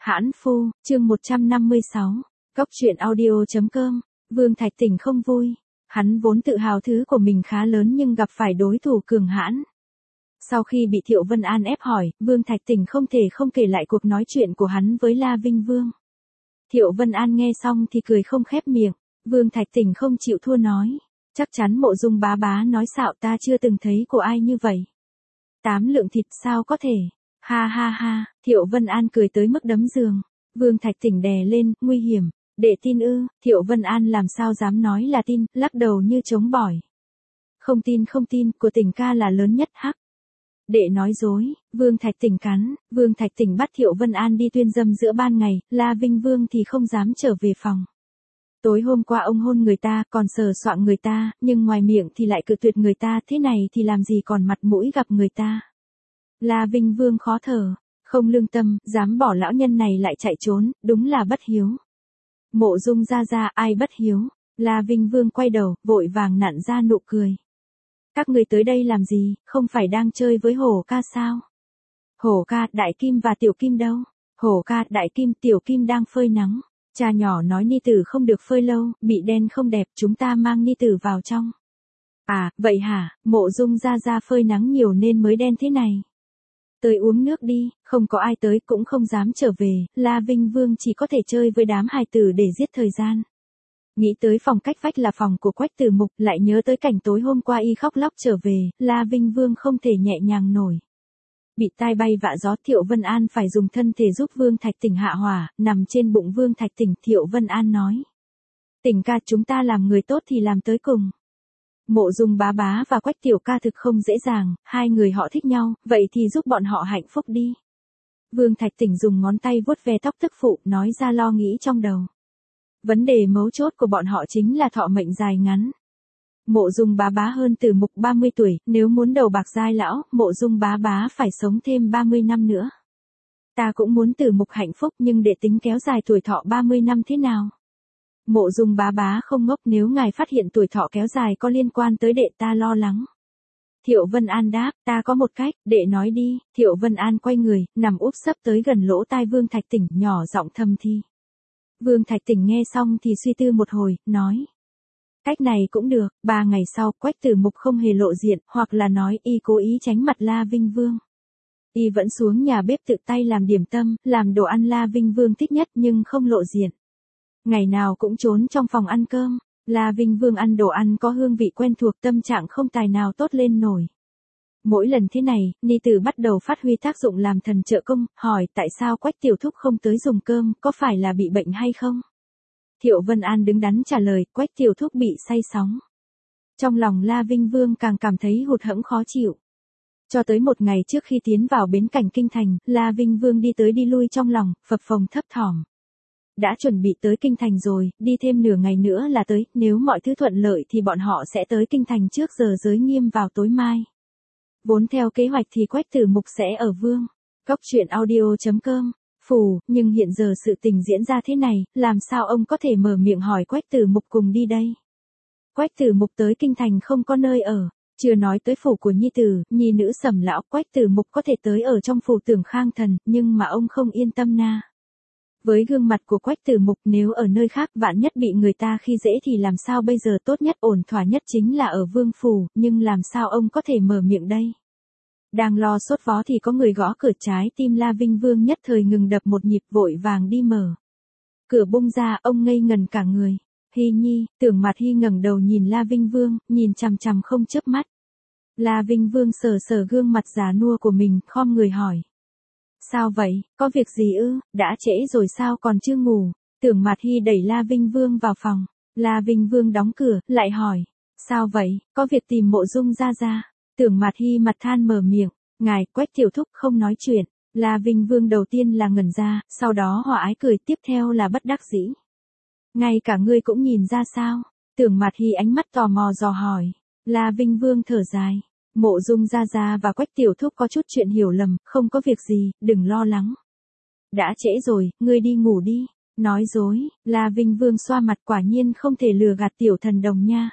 Hãn phu, chương 156. Cóc truyện audio.com. Vương Thạch Tỉnh không vui. Hắn vốn tự hào thứ của mình khá lớn nhưng gặp phải đối thủ cường hãn. Sau khi bị Thiệu Vân An ép hỏi, Vương Thạch Tỉnh không thể không kể lại cuộc nói chuyện của hắn với La Vinh Vương. Thiệu Vân An nghe xong thì cười không khép miệng. Vương Thạch Tỉnh không chịu thua nói. Chắc chắn Mộ Dung bá bá nói xạo, ta chưa từng thấy của ai như vậy. 8 lượng thịt sao có thể. Ha ha ha, Thiệu Vân An cười tới mức đấm giường. Vương Thạch Tỉnh đè lên, nguy hiểm. Đệ tin ư? Thiệu Vân An làm sao dám nói là tin, lắc đầu như chống bỏi. Không tin, của Tỉnh ca là lớn nhất hắc. Đệ nói dối. Vương Thạch Tỉnh cắn. Vương Thạch Tỉnh bắt Thiệu Vân An đi tuyên dâm giữa ban ngày, La Vinh Vương thì không dám trở về phòng. Tối hôm qua ông hôn người ta, còn sờ soạng người ta, nhưng ngoài miệng thì lại cự tuyệt người ta, thế này thì làm gì còn mặt mũi gặp người ta. La Vinh Vương khó thở, không lương tâm, dám bỏ lão nhân này lại chạy trốn, đúng là bất hiếu. Mộ Dung ra ai bất hiếu. La Vinh Vương quay đầu, vội vàng nặn ra nụ cười. Các người tới đây làm gì, không phải đang chơi với Hổ ca sao? Hổ ca, Đại Kim và Tiểu Kim đâu? Hổ ca, Đại Kim, Tiểu Kim đang phơi nắng. Cha nhỏ nói ni tử không được phơi lâu, bị đen không đẹp, chúng ta mang ni tử vào trong. À, vậy hả? Mộ Dung ra phơi nắng nhiều nên mới đen thế này. Tới uống nước đi, không có ai tới cũng không dám trở về, La Vinh Vương chỉ có thể chơi với đám hài tử để giết thời gian. Nghĩ tới phòng cách vách là phòng của Quách Tử Mục, lại nhớ tới cảnh tối hôm qua y khóc lóc trở về, La Vinh Vương không thể nhẹ nhàng nổi. Bị tai bay vạ gió, Thiệu Vân An phải dùng thân thể giúp Vương Thạch Tỉnh hạ hỏa, nằm trên bụng Vương Thạch Tỉnh, Thiệu Vân An nói. Tỉnh ca, chúng ta làm người tốt thì làm tới cùng. Mộ Dung bá bá và Quách tiểu ca thực không dễ dàng, hai người họ thích nhau, vậy thì giúp bọn họ hạnh phúc đi. Vương Thạch Tỉnh dùng ngón tay vuốt ve tóc tức phụ, nói ra lo nghĩ trong đầu. Vấn đề mấu chốt của bọn họ chính là thọ mệnh dài ngắn. Mộ Dung bá bá hơn Tử Mục 30 tuổi, nếu muốn đầu bạc giai lão, Mộ Dung bá bá phải sống thêm 30 năm nữa. Ta cũng muốn Tử Mục hạnh phúc nhưng để tính kéo dài tuổi thọ 30 năm thế nào? Mộ Dung bá bá không ngốc, nếu ngài phát hiện tuổi thọ kéo dài có liên quan tới đệ ta lo lắng. Thiệu Vân An đáp, ta có một cách, đệ nói đi. Thiệu Vân An quay người, nằm úp sấp tới gần lỗ tai Vương Thạch Tỉnh, nhỏ giọng thầm thì. Vương Thạch Tỉnh nghe xong thì suy tư một hồi, nói. Cách này cũng được. 3 ngày sau, Quách Tử Mục không hề lộ diện, hoặc là nói y cố ý tránh mặt La Vinh Vương. Y vẫn xuống nhà bếp tự tay làm điểm tâm, làm đồ ăn La Vinh Vương thích nhất nhưng không lộ diện. Ngày nào cũng trốn trong phòng ăn cơm. La Vinh Vương ăn đồ ăn có hương vị quen thuộc, tâm trạng không tài nào tốt lên nổi. Mỗi lần thế này, ni tử bắt đầu phát huy tác dụng làm thần trợ công, hỏi tại sao Quách tiểu thúc không tới dùng cơm, có phải là bị bệnh hay không? Thiệu Vân An đứng đắn trả lời, Quách tiểu thúc bị say sóng. Trong lòng La Vinh Vương càng cảm thấy hụt hẫng khó chịu. Cho tới một ngày trước khi tiến vào bến cảnh kinh thành, La Vinh Vương đi tới đi lui trong lòng, phập phồng thấp thỏm. Đã chuẩn bị tới kinh thành rồi, đi thêm nửa ngày nữa là tới, nếu mọi thứ thuận lợi thì bọn họ sẽ tới kinh thành trước giờ giới nghiêm vào tối mai. Vốn theo kế hoạch thì Quách Tử Mục sẽ ở Vương Cóc truyện audio.com. Nhưng hiện giờ sự tình diễn ra thế này, làm sao ông có thể mở miệng hỏi Quách Tử Mục cùng đi đây? Quách Tử Mục tới kinh thành không có nơi ở, chưa nói tới phủ của nhi tử, nhi nữ Sầm lão, Quách Tử Mục có thể tới ở trong phủ Tưởng Khang Thần, nhưng mà ông không yên tâm na. Với gương mặt của Quách Tử Mục, nếu ở nơi khác vạn nhất bị người ta khi dễ thì làm sao bây giờ? Tốt nhất ổn thỏa nhất chính là ở Vương phủ, nhưng làm sao ông có thể mở miệng đây? Đang lo sốt vó thì có người gõ cửa, trái tim La Vinh Vương nhất thời ngừng đập một nhịp, vội vàng đi mở. Cửa bung ra, ông ngây ngần cả người. Hy Nhi, Tưởng Mạt Hy ngẩng đầu nhìn La Vinh Vương, nhìn chằm chằm không chớp mắt. La Vinh Vương sờ sờ gương mặt già nua của mình, khom người hỏi. Sao vậy, có việc gì ư, đã trễ rồi sao còn chưa ngủ? Tưởng Mạt Hy đẩy La Vinh Vương vào phòng. La Vinh Vương đóng cửa, lại hỏi. Sao vậy, có việc tìm Mộ Dung ra. Tưởng Mạt Hy mặt than mở miệng. Ngài, Quách tiểu thúc không nói chuyện. La Vinh Vương đầu tiên là ngẩn ra, sau đó hòa ái cười, tiếp theo là bất đắc dĩ. Ngay cả ngươi cũng nhìn ra sao? Tưởng Mạt Hy ánh mắt tò mò dò hỏi. La Vinh Vương thở dài. Mộ Dung ra và Quách tiểu thúc có chút chuyện hiểu lầm, không có việc gì, đừng lo lắng. Đã trễ rồi, ngươi đi ngủ đi. Nói dối, La Vinh Vương xoa mặt, quả nhiên không thể lừa gạt tiểu thần đồng nha.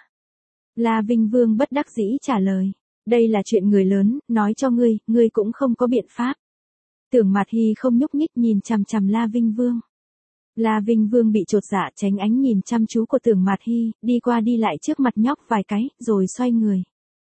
La Vinh Vương bất đắc dĩ trả lời. Đây là chuyện người lớn, nói cho ngươi cũng không có biện pháp. Tưởng Mạt Hy không nhúc nhích nhìn chằm chằm La Vinh Vương. La Vinh Vương bị chột dạ tránh ánh nhìn chăm chú của Tưởng Mạt Hy, đi qua đi lại trước mặt nhóc vài cái, rồi xoay người.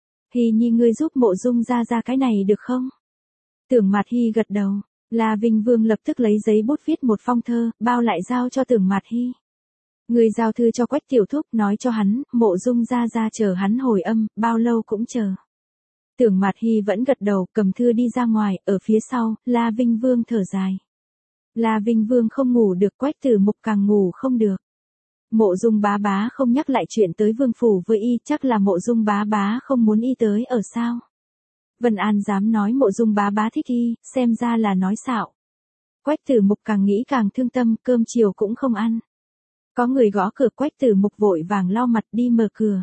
Hy Nhi ngươi giúp Mộ Dung ra cái này được không? Tưởng Mạt Hy gật đầu. La Vinh Vương lập tức lấy giấy bút viết một phong thơ, bao lại giao cho Tưởng Mạt Hy. Người giao thư cho Quách Tiểu Thúc, nói cho hắn, Mộ Dung ra chờ hắn hồi âm, bao lâu cũng chờ. Tưởng Mạt Hy vẫn gật đầu, cầm thư đi ra ngoài, ở phía sau, La Vinh Vương thở dài. La Vinh Vương không ngủ được, Quách Tử Mục càng ngủ không được. Mộ Dung bá bá không nhắc lại chuyện tới vương phủ với y, chắc là Mộ Dung bá bá không muốn y tới ở sao. Vân An dám nói Mộ Dung bá bá thích y, xem ra là nói xạo. Quách Tử Mục càng nghĩ càng thương tâm, cơm chiều cũng không ăn. Có người gõ cửa, Quách Tử Mục vội vàng lau mặt đi mở cửa.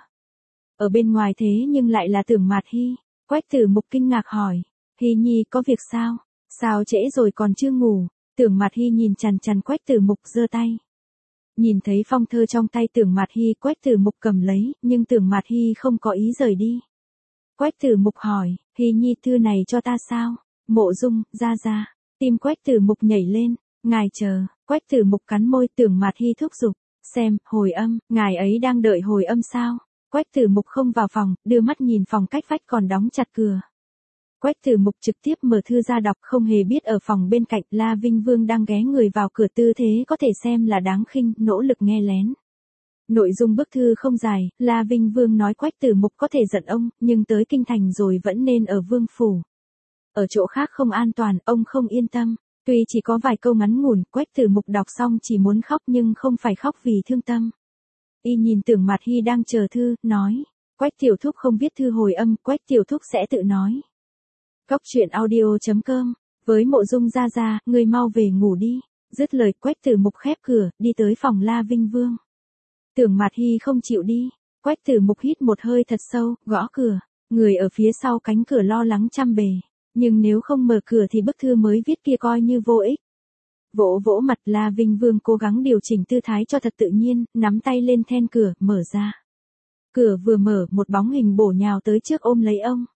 Ở bên ngoài thế nhưng lại là Tưởng Mạt Hy. Quách Tử Mục kinh ngạc hỏi, Hy Nhi có việc sao? Sao trễ rồi còn chưa ngủ? Tưởng Mạt Hy nhìn chằm chằm Quách Tử Mục giơ tay. Nhìn thấy phong thơ trong tay Tưởng Mạt Hy, Quách Tử Mục cầm lấy, nhưng Tưởng Mạt Hy không có ý rời đi. Quách Tử Mục hỏi, Hy Nhi thư này cho ta sao? Mộ Dung, ra. Tim Quách Tử Mục nhảy lên, ngài chờ. Quách Tử Mục cắn môi, Tưởng Mạt Hy thúc giục, xem, hồi âm, ngài ấy đang đợi hồi âm sao? Quách Tử Mục không vào phòng, đưa mắt nhìn phòng cách vách còn đóng chặt cửa. Quách Tử Mục trực tiếp mở thư ra đọc, không hề biết ở phòng bên cạnh La Vinh Vương đang ghé người vào cửa, tư thế có thể xem là đáng khinh, nỗ lực nghe lén. Nội dung bức thư không dài, La Vinh Vương nói Quách Tử Mục có thể giận ông, nhưng tới kinh thành rồi vẫn nên ở vương phủ. Ở chỗ khác không an toàn, ông không yên tâm. Tuy chỉ có vài câu ngắn ngủn, Quách Tử Mục đọc xong chỉ muốn khóc nhưng không phải khóc vì thương tâm. Y nhìn Tưởng Mạt Hy đang chờ thư, nói, Quách Tiểu Thúc không viết thư hồi âm, Quách Tiểu Thúc sẽ tự nói. Cóc truyện audio.com, với Mộ Dung ra, ngươi mau về ngủ đi. Dứt lời, Quách Tử Mục khép cửa, đi tới phòng La Vinh Vương. Tưởng Mạt Hy không chịu đi. Quách Tử Mục hít một hơi thật sâu, gõ cửa. Người ở phía sau cánh cửa lo lắng trăm bề. Nhưng nếu không mở cửa thì bức thư mới viết kia coi như vô ích. Vỗ mặt, La Vinh Vương cố gắng điều chỉnh tư thái cho thật tự nhiên, nắm tay lên then cửa, mở ra. Cửa vừa mở, một bóng hình bổ nhào tới trước ôm lấy ông.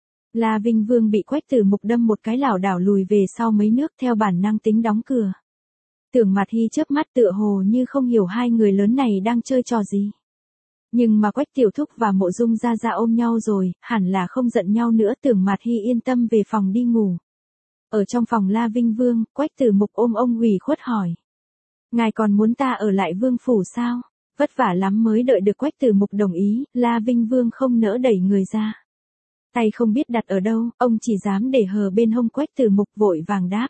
La Vinh Vương bị Quách Tử Mục đâm một cái lảo đảo lùi về sau mấy nước, theo bản năng tính đóng cửa. Tưởng Mạt Hy chớp mắt tựa hồ như không hiểu hai người lớn này đang chơi trò gì. Nhưng mà Quách Tiểu Thúc và Mộ Dung ra ôm nhau rồi, hẳn là không giận nhau nữa. Tưởng Mạt Hy yên tâm về phòng đi ngủ. Ở trong phòng La Vinh Vương, Quách Tử Mục ôm ông ủy khuất hỏi. Ngài còn muốn ta ở lại vương phủ sao? Vất vả lắm mới đợi được Quách Tử Mục đồng ý, La Vinh Vương không nỡ đẩy người ra. Tay không biết đặt ở đâu, ông chỉ dám để hờ bên hông. Quách Tử Mục vội vàng đáp.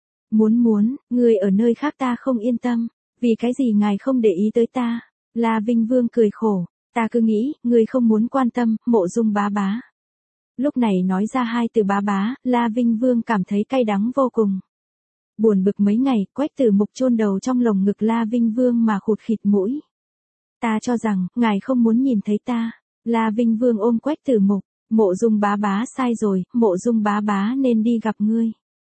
Muốn, người ở nơi khác ta không yên tâm, vì cái gì ngài không để ý tới ta? La Vinh Vương cười khổ, ta cứ nghĩ, người không muốn quan tâm, Mộ Dung bá bá. Lúc này nói ra hai từ bá bá, La Vinh Vương cảm thấy cay đắng vô cùng. Buồn bực mấy ngày, Quách Tử Mục chôn đầu trong lồng ngực La Vinh Vương mà khụt khịt mũi. Ta cho rằng, ngài không muốn nhìn thấy ta. La Vinh Vương ôm Quách Tử Mục, Mộ Dung bá bá sai rồi, Mộ Dung bá bá nên đi gặp ngươi.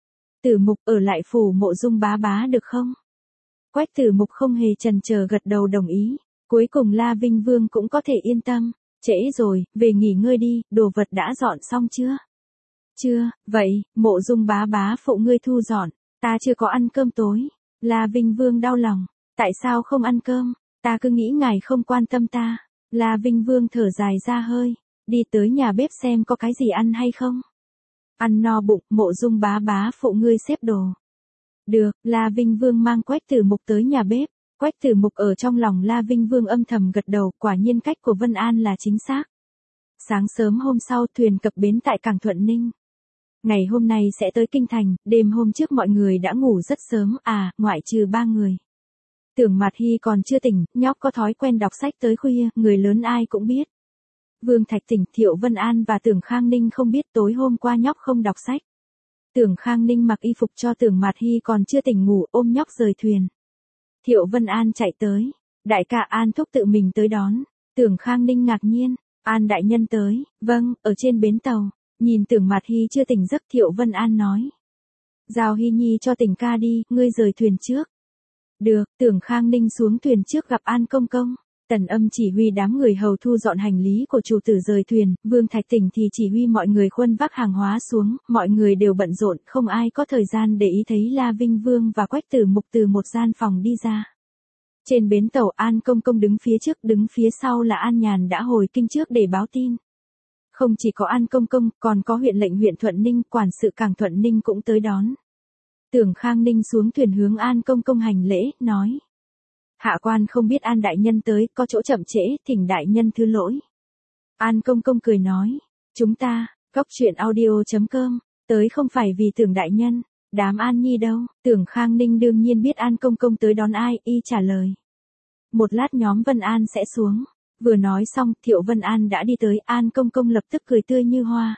Tử Mục ở lại phủ Mộ Dung bá bá được không? Quách Tử Mục không hề chần chờ gật đầu đồng ý. Cuối cùng La Vinh Vương cũng có thể yên tâm. Trễ rồi, về nghỉ ngơi đi, đồ vật đã dọn xong chưa? Chưa, vậy, Mộ Dung bá bá phụ ngươi thu dọn, ta chưa có ăn cơm tối. La Vinh Vương đau lòng, tại sao không ăn cơm? Ta cứ nghĩ ngài không quan tâm ta. La Vinh Vương thở dài ra hơi, đi tới nhà bếp xem có cái gì ăn hay không. Ăn no bụng, Mộ Dung bá bá phụ ngươi xếp đồ. Được, La Vinh Vương mang Quách Tử Mục tới nhà bếp. Quách Tử Mục ở trong lòng La Vinh Vương âm thầm gật đầu, quả nhiên cách của Vân An là chính xác. Sáng sớm hôm sau thuyền cập bến tại cảng Thuận Ninh. Ngày hôm nay sẽ tới kinh thành, đêm hôm trước mọi người đã ngủ rất sớm, ngoại trừ 3 người. Tưởng Mạt Hy còn chưa tỉnh, nhóc có thói quen đọc sách tới khuya, người lớn ai cũng biết. Vương Thạch tỉnh, Thiệu Vân An và Tưởng Khang Ninh không biết tối hôm qua nhóc không đọc sách. Tưởng Khang Ninh mặc y phục cho Tưởng Mạt Hy còn chưa tỉnh ngủ, ôm nhóc rời thuyền. Thiệu Vân An chạy tới, đại ca An Thúc tự mình tới đón. Tưởng Khang Ninh ngạc nhiên, An đại nhân tới, vâng, ở trên bến tàu. Nhìn Tưởng Mạt Hy chưa tỉnh giấc, Thiệu Vân An nói. Giao Hy Nhi cho tỉnh ca đi, ngươi rời thuyền trước. Được, Tưởng Khang Ninh xuống thuyền trước gặp An công công. Tần Âm chỉ huy đám người hầu thu dọn hành lý của chủ tử rời thuyền, Vương Thạch Tỉnh thì chỉ huy mọi người khuân vác hàng hóa xuống, mọi người đều bận rộn, không ai có thời gian để ý thấy La Vinh Vương và Quách Tử Mục từ một gian phòng đi ra. Trên bến tàu An Công Công đứng phía trước, đứng phía sau là An Nhàn đã hồi kinh trước để báo tin. Không chỉ có An Công Công, còn có huyện lệnh huyện Thuận Ninh, quản sự cảng Thuận Ninh cũng tới đón. Tưởng Khang Ninh xuống thuyền hướng An Công Công hành lễ, nói. Hạ quan không biết An đại nhân tới, có chỗ chậm trễ, thỉnh đại nhân thứ lỗi. An Công Công cười nói, chúng ta, Cóc Truyện Audio.com, tới không phải vì Tưởng đại nhân, đám An Nhi đâu. Tưởng Khang Ninh đương nhiên biết An Công Công tới đón ai, y trả lời. Một lát nhóm Vân An sẽ xuống. Vừa nói xong, Thiệu Vân An đã đi tới, An Công Công lập tức cười tươi như hoa.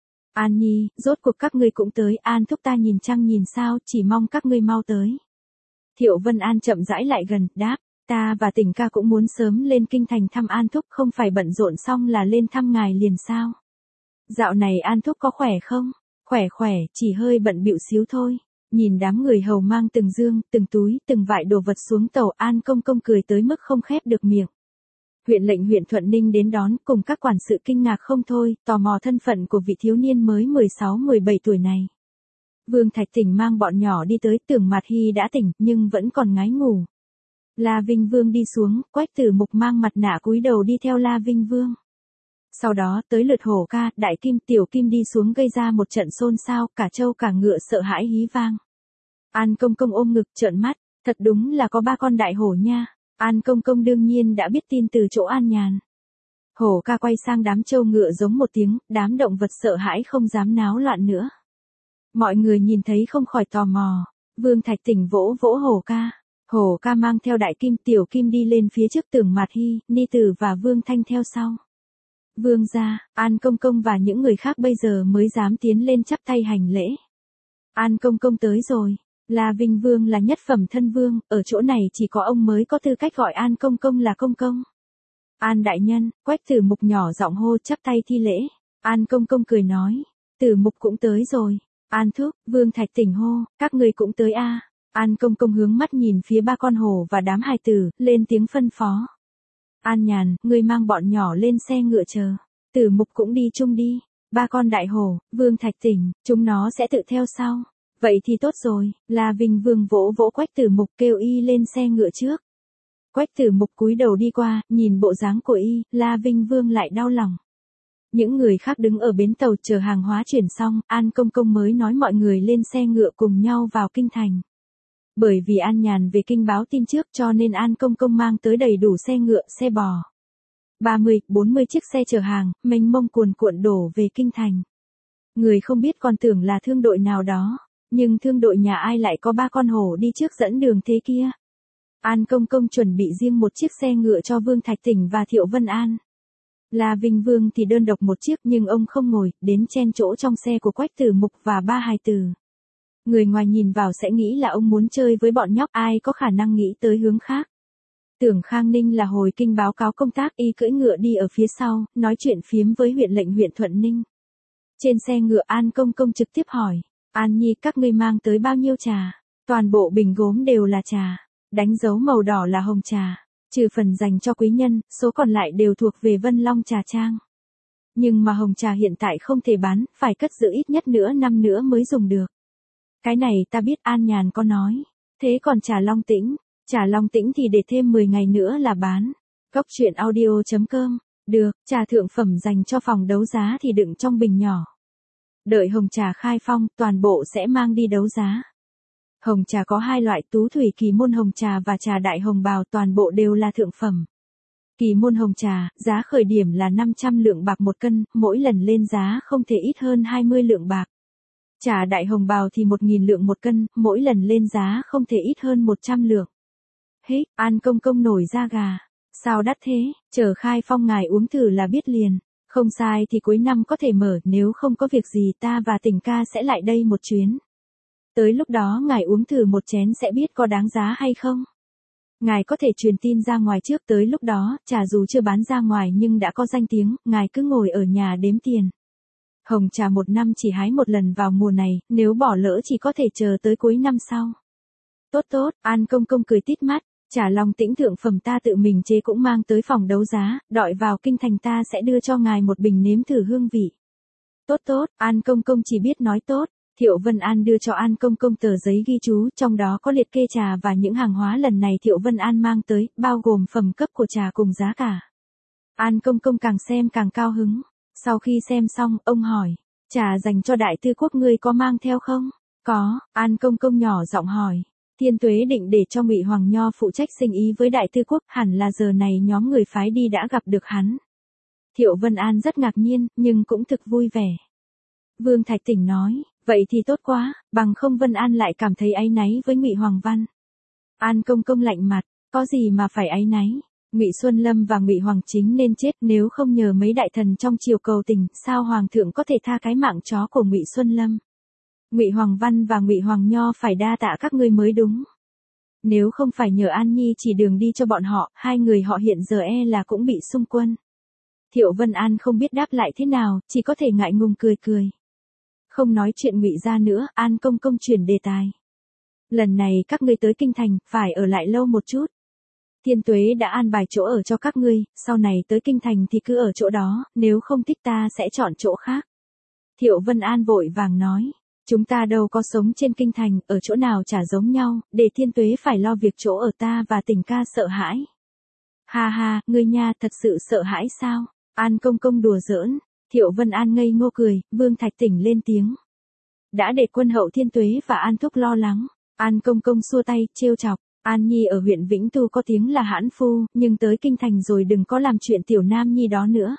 An Nhi, rốt cuộc các ngươi cũng tới, An thúc ta nhìn trăng nhìn sao, chỉ mong các ngươi mau tới. Thiệu Vân An chậm rãi lại gần, đáp, ta và Tỉnh ca cũng muốn sớm lên kinh thành thăm An thúc, không phải bận rộn xong là lên thăm ngài liền sao. Dạo này An thúc có khỏe không? Khỏe, chỉ hơi bận bịu xíu thôi. Nhìn đám người hầu mang từng dương, từng túi, từng vại đồ vật xuống tàu, An Công Công cười tới mức không khép được miệng. Huyện lệnh huyện Thuận Ninh đến đón, cùng các quản sự kinh ngạc không thôi, tò mò thân phận của vị thiếu niên mới 16-17 tuổi này. Vương Thạch Tỉnh mang bọn nhỏ đi tới, Tưởng Mạt Hy đã tỉnh, nhưng vẫn còn ngái ngủ. La Vinh Vương đi xuống, Quách Tử Mục mang mặt nạ cúi đầu đi theo La Vinh Vương. Sau đó tới lượt Hổ ca, Đại Kim, Tiểu Kim đi xuống gây ra một trận xôn xao, cả trâu cả ngựa sợ hãi hí vang. An Công Công ôm ngực trợn mắt, thật đúng là có ba con đại hổ nha. An Công Công đương nhiên đã biết tin từ chỗ An Nhàn. Hổ ca quay sang đám trâu ngựa giống một tiếng, đám động vật sợ hãi không dám náo loạn nữa. Mọi người nhìn thấy không khỏi tò mò. Vương Thạch Tỉnh vỗ vỗ Hổ ca. Hổ ca mang theo Đại Kim, Tiểu Kim đi lên phía trước, Tưởng Mạt Hy, Ni Tử và Vương Thanh theo sau. Vương gia, An Công Công và những người khác bây giờ mới dám tiến lên chắp tay hành lễ. An Công Công tới rồi. La Vinh Vương là nhất phẩm thân vương, ở chỗ này chỉ có ông mới có tư cách gọi An Công Công là công công. An đại nhân, Quách Tử Mục nhỏ giọng hô chắp tay thi lễ. An Công Công cười nói, Tử Mục cũng tới rồi. An thúc, Vương Thạch Tỉnh hô, các người cũng tới a. An Công Công hướng mắt nhìn phía ba con hổ và đám hài tử, lên tiếng phân phó. An Nhàn, ngươi mang bọn nhỏ lên xe ngựa chờ. Tử Mục cũng đi chung đi. Ba con đại hổ, Vương Thạch Tỉnh, chúng nó sẽ tự theo sau. Vậy thì tốt rồi, La Vinh Vương vỗ vỗ Quách Tử Mục kêu y lên xe ngựa trước. Quách Tử Mục cúi đầu đi qua, nhìn bộ dáng của y, La Vinh Vương lại đau lòng. Những người khác đứng ở bến tàu chờ hàng hóa chuyển xong, An Công Công mới nói mọi người lên xe ngựa cùng nhau vào kinh thành. Bởi vì An Nhàn về kinh báo tin trước cho nên An Công Công mang tới đầy đủ xe ngựa, xe bò. 30-40 chiếc xe chở hàng, mênh mông cuồn cuộn đổ về kinh thành. Người không biết còn tưởng là thương đội nào đó, nhưng thương đội nhà ai lại có ba con hổ đi trước dẫn đường thế kia. An Công Công chuẩn bị riêng một chiếc xe ngựa cho Vương Thạch Tỉnh và Thiệu Vân An. La Vinh Vương thì đơn độc một chiếc nhưng ông không ngồi, đến chen chỗ trong xe của Quách Tử Mục và ba hài tử. Người ngoài nhìn vào sẽ nghĩ là ông muốn chơi với bọn nhóc, ai có khả năng nghĩ tới hướng khác. Tưởng Khang Ninh là hồi kinh báo cáo công tác, y cưỡi ngựa đi ở phía sau, nói chuyện phiếm với huyện lệnh huyện Thuận Ninh. Trên xe ngựa An Công Công trực tiếp hỏi, An Nhi các ngươi mang tới bao nhiêu trà? Toàn bộ bình gốm đều là trà, đánh dấu màu đỏ là hồng trà, trừ phần dành cho quý nhân, số còn lại đều thuộc về Vân Long Trà Trang. Nhưng mà hồng trà hiện tại không thể bán, phải cất giữ ít nhất nửa năm nữa mới dùng được. Cái này ta biết, An Nhàn có nói. Thế còn trà Long Tĩnh? Trà Long Tĩnh thì để thêm 10 ngày nữa là bán. Cóc Truyện Audio.com. Được, trà thượng phẩm dành cho phòng đấu giá thì đựng trong bình nhỏ. Đợi hồng trà khai phong, toàn bộ sẽ mang đi đấu giá. Hồng trà có hai loại, tú thủy kỳ môn hồng trà và trà đại hồng bào, toàn bộ đều là thượng phẩm. Kỳ môn hồng trà, giá khởi điểm là 500 lượng bạc một cân, mỗi lần lên giá không thể ít hơn 20 lượng bạc. Trà đại hồng bào thì 1.000 lượng một cân, mỗi lần lên giá không thể ít hơn 100 lượng. Hít, An Công Công nổi da gà. Sao đắt thế, chờ khai phong ngài uống thử là biết liền. Không sai thì cuối năm có thể mở, nếu không có việc gì ta và Tỉnh ca sẽ lại đây một chuyến. Tới lúc đó ngài uống thử một chén sẽ biết có đáng giá hay không. Ngài có thể truyền tin ra ngoài trước, tới lúc đó, trà dù chưa bán ra ngoài nhưng đã có danh tiếng, ngài cứ ngồi ở nhà đếm tiền. Hồng trà một năm chỉ hái một lần vào mùa này, nếu bỏ lỡ chỉ có thể chờ tới cuối năm sau. Tốt tốt, An Công Công cười tít mắt, Trà Long Tĩnh thượng phẩm ta tự mình chế cũng mang tới phòng đấu giá, đợi vào kinh thành ta sẽ đưa cho ngài một bình nếm thử hương vị. Tốt tốt, An công công chỉ biết nói tốt. Thiệu Vân An đưa cho An công công tờ giấy ghi chú, trong đó có liệt kê trà và những hàng hóa lần này Thiệu Vân An mang tới, bao gồm phẩm cấp của trà cùng giá cả. An công công càng xem càng cao hứng. Sau khi xem xong, ông hỏi, trà dành cho đại tư quốc ngươi có mang theo không? Có, An công công nhỏ giọng hỏi. Thiên Tuế định để cho Ngụy Hoàng Nho phụ trách sinh ý với đại tư quốc, hẳn là giờ này nhóm người phái đi đã gặp được hắn. Thiệu Vân An rất ngạc nhiên, nhưng cũng thực vui vẻ. Vương Thạch Tỉnh nói, vậy thì tốt quá, bằng không Vân An lại cảm thấy áy náy với Ngụy Hoàng Văn. An công công lạnh mặt, có gì mà phải áy náy? Ngụy Xuân Lâm và Ngụy Hoàng Chính nên chết, nếu không nhờ mấy đại thần trong triều cầu tình, sao hoàng thượng có thể tha cái mạng chó của Ngụy Xuân Lâm? Ngụy Hoàng Văn và Ngụy Hoàng Nho phải đa tạ các ngươi mới đúng. Nếu không phải nhờ An Nhi chỉ đường đi cho bọn họ, hai người họ hiện giờ là cũng bị xung quân. Thiệu Vân An không biết đáp lại thế nào, chỉ có thể ngại ngùng cười cười. Không nói chuyện Ngụy gia nữa, An công công chuyển đề tài. Lần này các ngươi tới kinh thành, phải ở lại lâu một chút. Thiên Tuế đã an bài chỗ ở cho các ngươi, sau này tới kinh thành thì cứ ở chỗ đó, nếu không thích ta sẽ chọn chỗ khác. Thiệu Vân An vội vàng nói, chúng ta đâu có sống trên kinh thành, ở chỗ nào chả giống nhau, để Thiên Tuế phải lo việc chỗ ở ta và Tỉnh ca sợ hãi. Ha ha, ngươi nha, thật sự sợ hãi sao? An công công đùa giỡn. Thiệu Vân An ngây ngô cười, Vương Thạch Tỉnh lên tiếng. Đã để quân hậu Thiên Tuế và An thúc lo lắng. An công công xua tay, trêu chọc. An Nhi ở huyện Vĩnh Tu có tiếng là hãn phu, nhưng tới kinh thành rồi đừng có làm chuyện tiểu nam nhi đó nữa.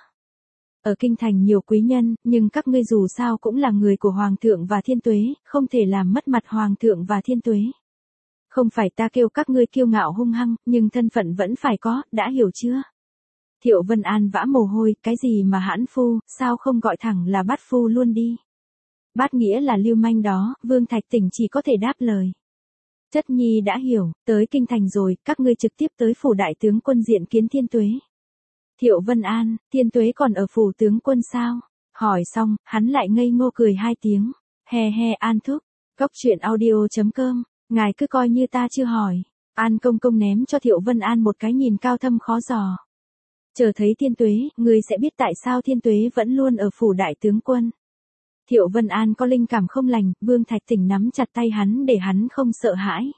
Ở kinh thành nhiều quý nhân, nhưng các ngươi dù sao cũng là người của Hoàng thượng và Thiên Tuế, không thể làm mất mặt Hoàng thượng và Thiên Tuế. Không phải ta kêu các ngươi kiêu ngạo hung hăng, nhưng thân phận vẫn phải có, đã hiểu chưa? Thiệu Vân An vã mồ hôi, cái gì mà hãn phu, sao không gọi thẳng là bát phu luôn đi? Bát nghĩa là lưu manh đó, Vương Thạch Tỉnh chỉ có thể đáp lời. Chất nhi đã hiểu, tới kinh thành rồi, các ngươi trực tiếp tới phủ đại tướng quân diện kiến Thiên Tuế. Thiệu Vân An, Thiên Tuế còn ở phủ tướng quân sao? Hỏi xong, hắn lại ngây ngô cười hai tiếng. He he An thúc, Cóc truyện audio.com, ngài cứ coi như ta chưa hỏi. An công công ném cho Thiệu Vân An một cái nhìn cao thâm khó dò. Chờ thấy Thiên Tuế, ngươi sẽ biết tại sao Thiên Tuế vẫn luôn ở phủ đại tướng quân. Thiệu Vân An có linh cảm không lành, Vương Thạch Tỉnh nắm chặt tay hắn để hắn không sợ hãi.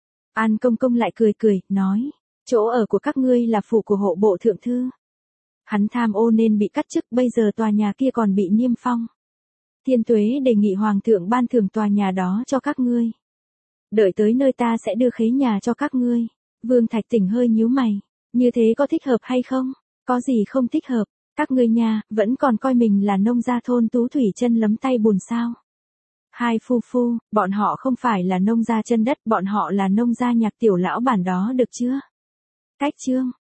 An công công lại cười cười, nói, chỗ ở của các ngươi là phủ của hộ bộ thượng thư. Hắn tham ô nên bị cắt chức, bây giờ tòa nhà kia còn bị niêm phong. Thiên Tuế đề nghị Hoàng thượng ban thưởng tòa nhà đó cho các ngươi. Đợi tới nơi ta sẽ đưa khế nhà cho các ngươi. Vương Thạch Tỉnh hơi nhíu mày, như thế có thích hợp hay không? Có gì không thích hợp? Các ngươi nha, vẫn còn coi mình là nông gia thôn Tú Thủy chân lấm tay bùn sao? Hai phu phu, bọn họ không phải là nông gia chân đất, bọn họ là nông gia Nhạc tiểu lão bản đó được chưa? Cách chương